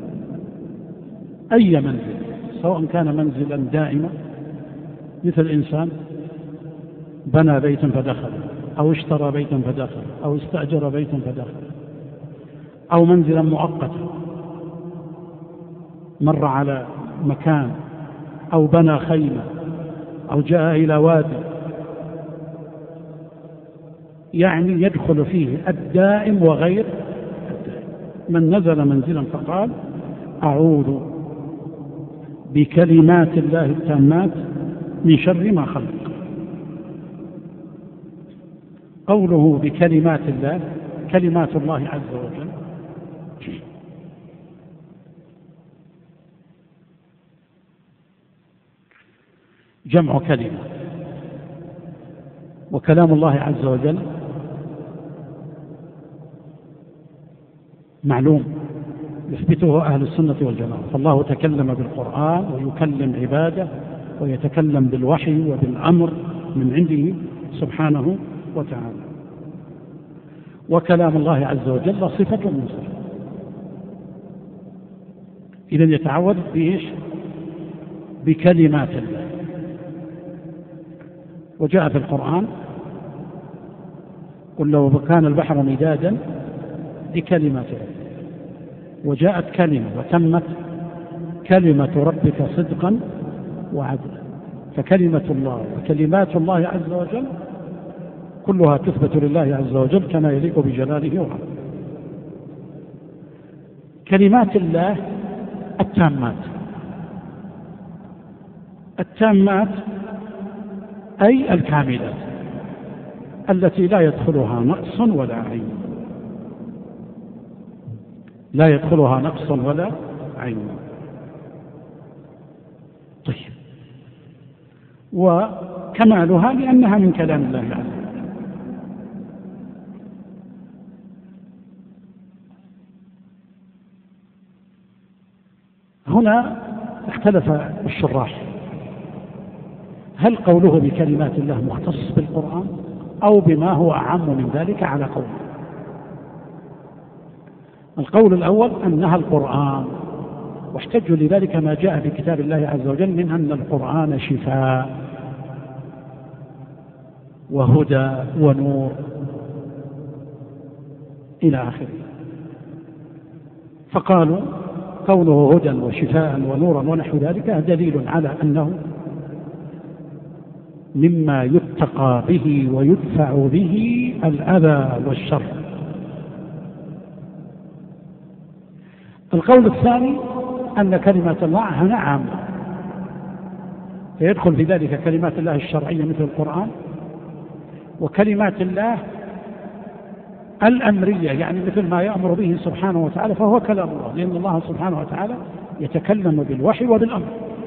Speaker 2: أي منزل، سواء كان منزلا دائما مثل إنسان بنى بيتا فدخل، أو اشترى بيتا فدخل، أو استأجر بيتا فدخل، أو منزلا مؤقتا مر على مكان، أو بنى خيمة، أو جاء إلى وادي، يعني يدخل فيه الدائم وغير الدائم. من نزل منزلا فقال أعوذ بكلمات الله التامات من شر ما خلق. قوله بكلمات الله، كلمات الله عز وجل جمع كلمة، وكلام الله عز وجل معلوم يثبته أهل السنة والجماعة. فالله تكلم بالقرآن ويكلم عباده ويتكلم بالوحي وبالأمر من عنده سبحانه وتعالى. وكلام الله عز وجل صفة من صفة، إذن يتعوذ بإيش؟ بكلمات الله. وجاء في القرآن قل لو كان البحر مدادا لكلمات ربك، وجاءت كلمة وتمت كلمة ربك صدقا وعدلا. فكلمة الله وكلمات الله عز وجل كلها تثبت لله عز وجل كما يليق بجلاله وعظمته. كلمات الله التامات التامات أي الكاملات التي لا يدخلها نقص ولا عيب، لا يدخلها نقص ولا عيب. طيب، وكمالها لأنها من كلام الله عز وجل. هنا اختلف الشراح، هل قوله بكلمات الله مختص بالقرآن أو بما هو أعم من ذلك على قول؟ القول الأول أنها القرآن، واحتجوا لذلك ما جاء في كتاب الله عز وجل من أن القرآن شفاء وهدى ونور إلى آخره، فقالوا كونه هدى وشفاء ونورا ونحو ذلك دليل على أنه مما يتقى به ويدفع به الأذى والشر. القول الثاني أن كلمات الله هنا عامة، فيدخل في ذلك كلمات الله الشرعية مثل القرآن، وكلمات الله الأمرية يعني مثل ما يأمر به سبحانه وتعالى فهو كلام الله، لأن الله سبحانه وتعالى يتكلم بالوحي وبالأمر.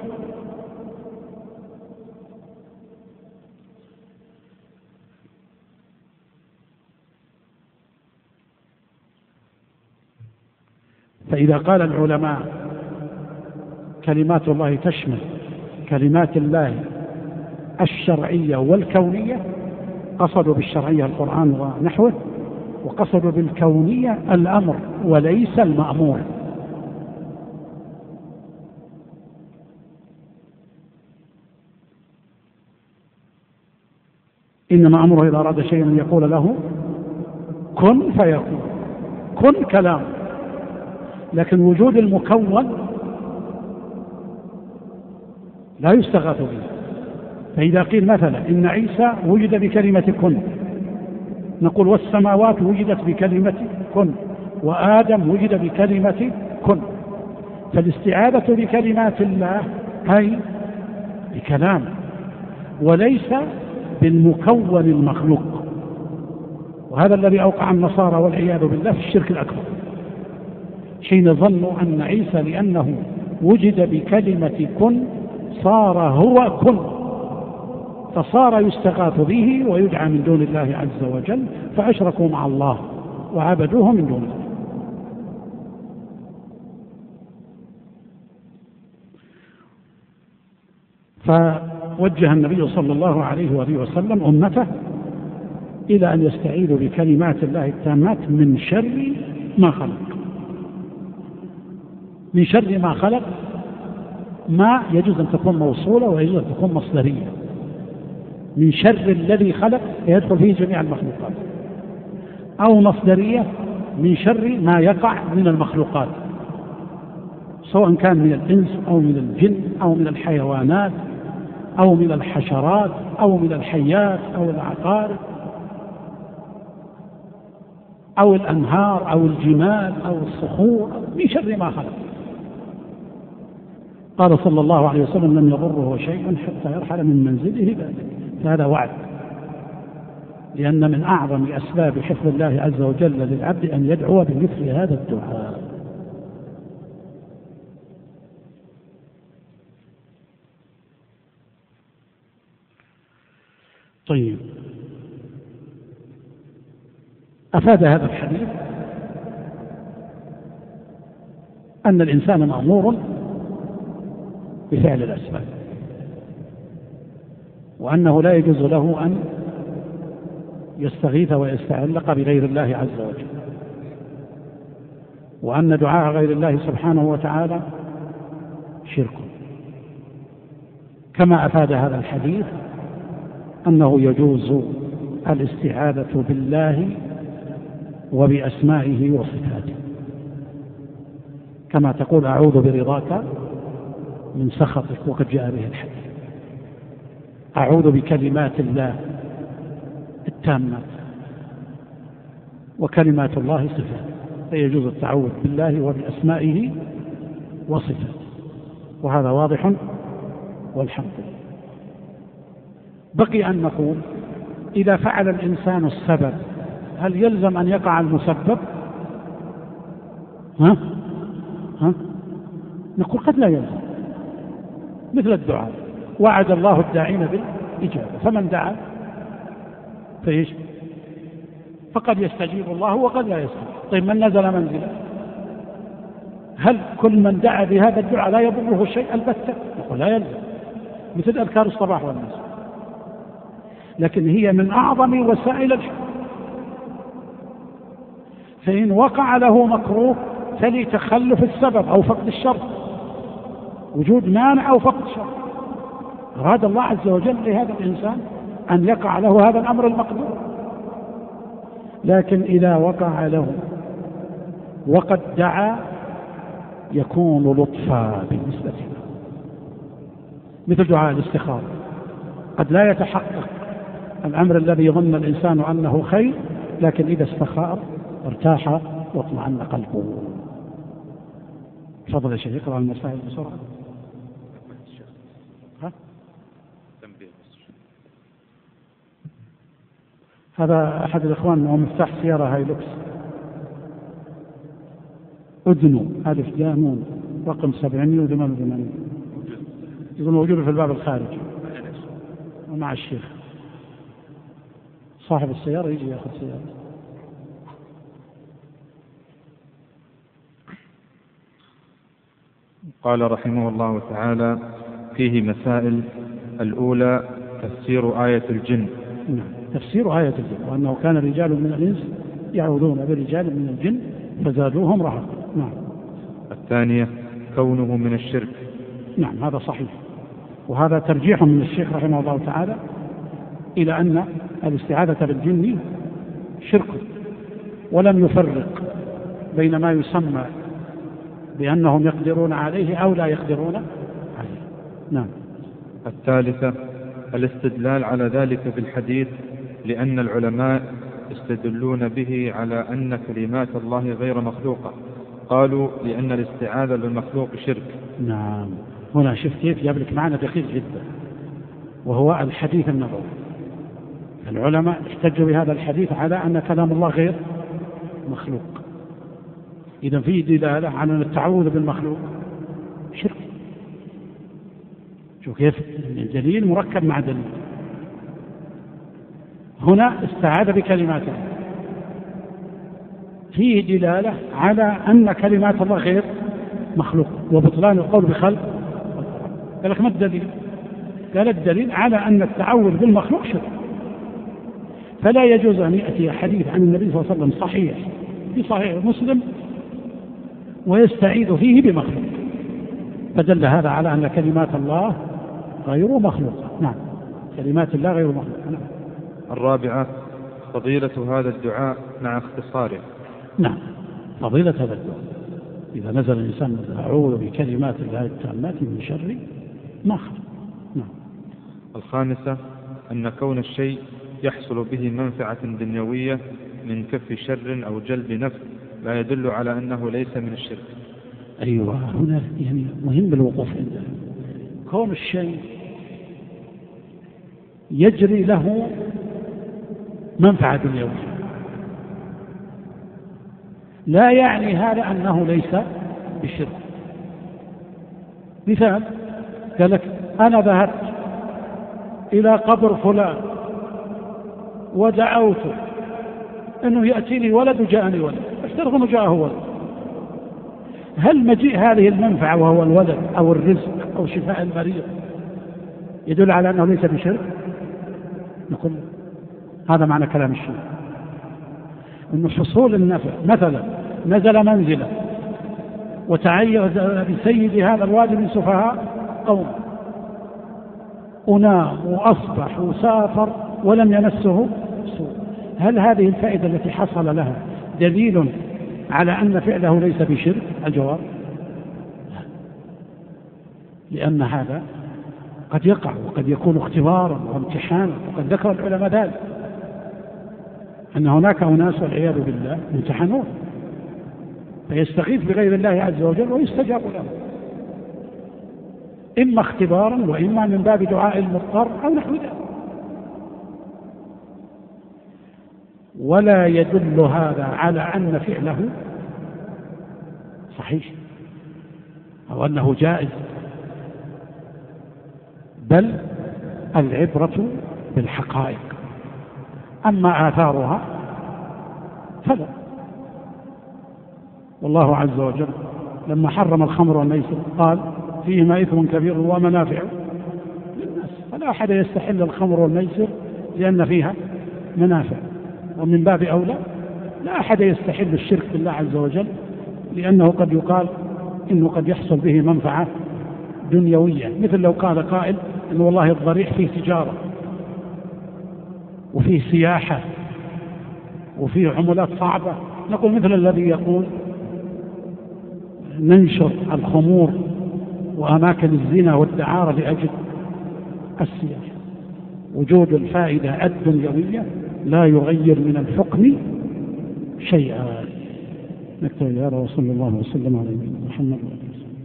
Speaker 2: فإذا قال العلماء كلمات الله تشمل كلمات الله الشرعية والكونية، قصدوا بالشرعية القرآن ونحوه، وقصدوا بالكونية الأمر وليس المأمور. إنما أمره إذا أراد شيئا أن يقول له كن فيكون، كن كلام، لكن وجود المكون لا يستغاث به. فإذا قيل مثلا إن عيسى وجد بكلمة كن، نقول والسماوات وجدت بكلمة كن، وآدم وجد بكلمة كن، فالاستعاذة بكلمات الله هي بكلام وليس بالمكون المخلوق. وهذا الذي أوقع النصارى والعياذ بالله في الشرك الأكبر، حين ظنوا أن عيسى لأنه وجد بكلمة كن صار هو كن، فصار يستغاث به ويدعى من دون الله عز وجل، فأشركوا مع الله وعبدوه من دون الله. فوجه النبي صلى الله عليه وآله وسلم أمته إلى أن يستعيذوا بكلمات الله التامات من شر ما خلق. من شر ما خلق ما يجوز أن تكون موصولة ويجوز أن تكون مصدرية. من شر الذي خلق يدخل فيه جميع المخلوقات، أو مصدرية من شر ما يقع من المخلوقات، سواء كان من الإنس أو من الجن أو من الحيوانات أو من الحشرات أو من الحيات أو العقارب أو الأنهار أو الجمال أو الصخور، من شر ما خلق. قال صلى الله عليه وسلم لم يضره شيء حتى يرحل من منزله ذلك. فهذا وعد، لأن من أعظم أسباب حفظ الله عز وجل للعبد أن يدعو بمثل هذا الدعاء. طيب، أفاد هذا الحديث أن الإنسان مأمور بفعل الأسباب، وأنه لا يجوز له أن يستغيث ويستعلق بغير الله عز وجل، وأن دعاء غير الله سبحانه وتعالى شرك. كما أفاد هذا الحديث أنه يجوز الاستعاذة بالله وبأسمائه وصفاته، كما تقول أعوذ برضاك من سخطك، وقد جاء به الحديث. أعوذ بكلمات الله التامات، وكلمات الله صفات، فيجوز التعوذ بالله وبأسمائه وصفاته، وهذا واضح والحمد لله. بقي أن نقول إذا فعل الإنسان السبب هل يلزم أن يقع المسبب؟ نقول قد لا يلزم، مثل الدعاء، وعد الله الداعين بالإجابة، فمن دعا فإيش؟ فقد يستجيب الله وقد لا يستجيب. طيب من نزل منزلا، هل كل من دعا بهذا الدعاء لا يضره شيء البتة؟ نقول لا يلزم، مثل أذكار الصباح والمساء، لكن هي من أعظم وسائل الحق. فإن وقع له مكروه فلتخلف السبب أو فقد الشرط، وجود مانع أو فقد شرط، أراد الله عز وجل لهذا الإنسان أن يقع له هذا الأمر المقدور. لكن إذا وقع له وقد دعا يكون لطفا بالنسبة له، مثل دعاء الاستخارة، قد لا يتحقق الأمر الذي يظن الإنسان أنه خير، لكن إذا استخار ارتاح واطمأن قلبه. تفضل يا شيخ، اقرأ المسائل بسرعة. هذا أحد الإخوان هو مفتاح سيارة هايلوكس أدنو ألف جامون رقم 788، يقول موجود في الباب الخارجي ومع الشيخ. صاحب السيارة يجي يأخذ سيارة.
Speaker 3: قال رحمه الله تعالى: فيه مسائل. الأولى تفسير آية الجن.
Speaker 2: نعم، تفسير آية الجن، وأنه كان رجال من الإنس يعوذون برجال من الجن فزادوهم رهقا. نعم.
Speaker 3: الثانية كونه من الشرك.
Speaker 2: نعم هذا صحيح، وهذا ترجيح من الشيخ رحمه الله تعالى إلى أن الاستعاذة بالجن شرك، ولم يفرق بين ما يسمى بأنهم يقدرون عليه أو لا يقدرون عليه. نعم.
Speaker 3: الثالثة الاستدلال على ذلك بالحديث، لأن العلماء يستدلون به على أن كلمات الله غير مخلوقة. قالوا لأن الاستعاذة بالمخلوق شرك.
Speaker 2: نعم، هنا شفت كيف جاب لك معنى دقيق جدا، وهو الحديث النبوي. العلماء احتجوا بهذا الحديث على أن كلام الله غير مخلوق، إذا فيه دلالة على أن التعوذ بالمخلوق شرك. شوف كيف الدليل مركب مع دليل. هنا استعاذ بكلماته، فيه دلالة على أن كلمات الله غير مخلوق، وبطلان القول بخلق. قال لك ما الدليل؟ قال الدليل على أن التعوذ بالمخلوق شرك، فلا يجوز أن يأتي حديث عن النبي صلى الله عليه وسلم صحيح في صحيح مسلم ويستعيذ فيه بمخلوق، فدل هذا على أن كلمات الله غير مخلوقة. نعم، كلمات الله غير مخلوقة. نعم.
Speaker 3: الرابعة فضيلة هذا الدعاء مع اختصاره.
Speaker 2: نعم، فضيلة هذا الدعاء إذا نزل الإنسان أعوذ بكلمات الله التامات من شر ما خلق. نعم.
Speaker 3: الخامسة أن كون الشيء يحصل به منفعة دنيوية من كف شر أو جلب نفع لا يدل على أنه ليس من الشرك.
Speaker 2: أيوة، هنا يعني مهم الوقوف عنده. كون الشيء يجري له منفعة دنيوية لا يعني هذا أنه ليس بالشرك. مثال، قال لك أنا ذهبت إلى قبر فلان ودعوته أنه يأتي لي ولد وجاءني ولد، افترض أنه جاءه ولد، هل مجيء هذه المنفعة وهو الولد أو الرزق أو شفاء المريض يدل على أنه ليس بشرك؟ نقول هذا معنى كلام الشيخ، أن حصول النفع. مثلا نزل منزلا وتعير بسيد هذا الوادي من سفهاء قوم، ونام وأصبح وسافر ولم يمسه سوء، هل هذه الفائدة التي حصل لها دليل على أن فعله ليس بشرك؟ الجواب لا، لأن هذا قد يقع وقد يكون اختبارا وامتحانا، وقد ذكر العلماء ذلك أن هناك أناس والعياذ بالله يمتحنون فيستغيث بغير الله عز وجل ويستجاب له. إما اختبارا وإما من باب دعاء المضطر أو نحو ذلك. ولا يدل هذا على أن فعله صحيح أو أنه جائز، بل العبرة بالحقائق، أما آثارها فلا. والله عز وجل لما حرم الخمر والميسر قال فيهما إثم كبير ومنافع للناس، فلا أحد يستحل الخمر والميسر لأن فيها منافع، ومن باب أولى لا أحد يستحل الشرك بالله عز وجل لأنه قد يقال إنه قد يحصل به منفعة دنيوية، مثل لو قال قائل إن والله الضريح فيه تجارة وفيه سياحة وفيه عملات صعبة، نقول مثل الذي يقول ننشر الخمور وأماكن الزنا والدعارة لأجل السياحة. وجود الفائدة الدنيوية لا يغير من الحكم شيئا. نكتفي بهذا وصلى الله وسلم على نبينا محمد وعلى اله وصحبه.